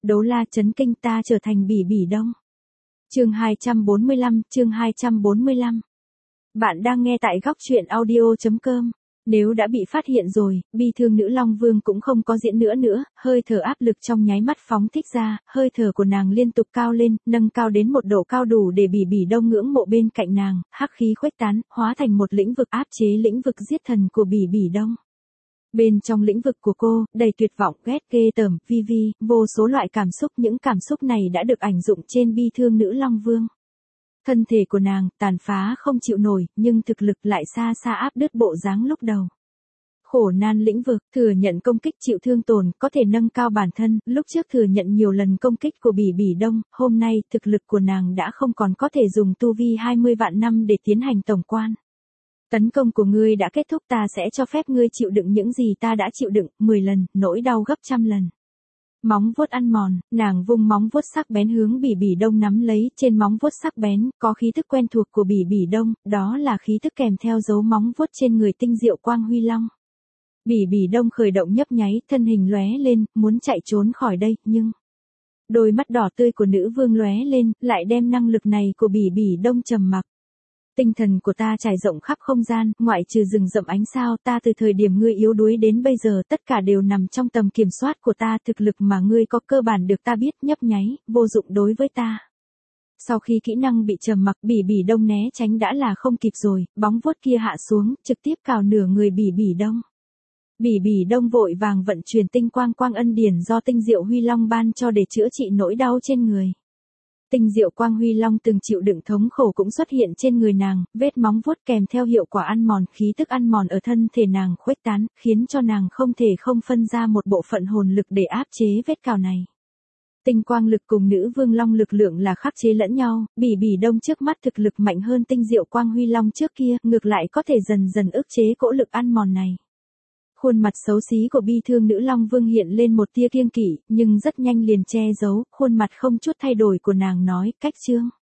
Đấu la chấn kinh, ta trở thành Bỉ Bỉ Đông. Chương 245. Bạn đang nghe tại góc truyện audio.com. Nếu đã bị phát hiện rồi, bi thương nữ Long Vương cũng không có diễn nữa, hơi thở áp lực trong nháy mắt phóng thích ra, hơi thở của nàng liên tục cao lên, nâng cao đến một độ cao đủ để Bỉ Bỉ Đông ngưỡng mộ bên cạnh nàng, hắc khí khuếch tán, hóa thành một lĩnh vực áp chế lĩnh vực giết thần của Bỉ Bỉ Đông. Bên trong lĩnh vực của cô, đầy tuyệt vọng, ghét, ghê tởm, vi, vô số loại cảm xúc, những cảm xúc này đã được ảnh dụng trên bi thương nữ Long Vương. Thân thể của nàng, tàn phá không chịu nổi, nhưng thực lực lại xa xa áp đứt bộ dáng lúc đầu. Khổ nan lĩnh vực, thừa nhận công kích chịu thương tổn, có thể nâng cao bản thân, lúc trước thừa nhận nhiều lần công kích của Bỉ Bỉ Đông, hôm nay, thực lực của nàng đã không còn có thể dùng tu vi 20 vạn năm để tiến hành tổng quan. Tấn công của ngươi đã kết thúc, ta sẽ cho phép ngươi chịu đựng những gì ta đã chịu đựng, 10 lần, nỗi đau gấp trăm lần. Móng vuốt ăn mòn, nàng vung móng vuốt sắc bén hướng Bỉ Bỉ Đông nắm lấy, trên móng vuốt sắc bén, có khí thức quen thuộc của Bỉ Bỉ Đông, đó là khí thức kèm theo dấu móng vuốt trên người tinh diệu quang huy long. Bỉ Bỉ Đông khởi động nhấp nháy, thân hình lóe lên, muốn chạy trốn khỏi đây, nhưng đôi mắt đỏ tươi của nữ vương lóe lên, lại đem năng lực này của Bỉ Bỉ Đông trầm mặc. Tinh thần của ta trải rộng khắp không gian, ngoại trừ rừng rậm ánh sao, ta từ thời điểm ngươi yếu đuối đến bây giờ, tất cả đều nằm trong tầm kiểm soát của ta, thực lực mà ngươi có cơ bản được ta biết, nhấp nháy, vô dụng đối với ta. Sau khi kỹ năng bị trầm mặc, Bỉ Bỉ Đông né tránh đã là không kịp rồi, bóng vuốt kia hạ xuống, trực tiếp cào nửa người Bỉ Bỉ Đông. Bỉ Bỉ Đông vội vàng vận chuyển tinh quang ân điển do tinh diệu huy long ban cho để chữa trị nỗi đau trên người. Tinh diệu quang huy long từng chịu đựng thống khổ cũng xuất hiện trên người nàng, vết móng vuốt kèm theo hiệu quả ăn mòn, khí tức ăn mòn ở thân thể nàng khuếch tán, khiến cho nàng không thể không phân ra một bộ phận hồn lực để áp chế vết cào này. Tinh quang lực cùng nữ vương long lực lượng là khắc chế lẫn nhau, Bỉ Bỉ Đông trước mắt thực lực mạnh hơn tinh diệu quang huy long trước kia, ngược lại có thể dần dần ức chế cỗ lực ăn mòn này. Khuôn mặt xấu xí của bi thương nữ Long Vương hiện lên một tia kiêng kỵ, nhưng rất nhanh liền che giấu, khuôn mặt không chút thay đổi của nàng nói, cách chương.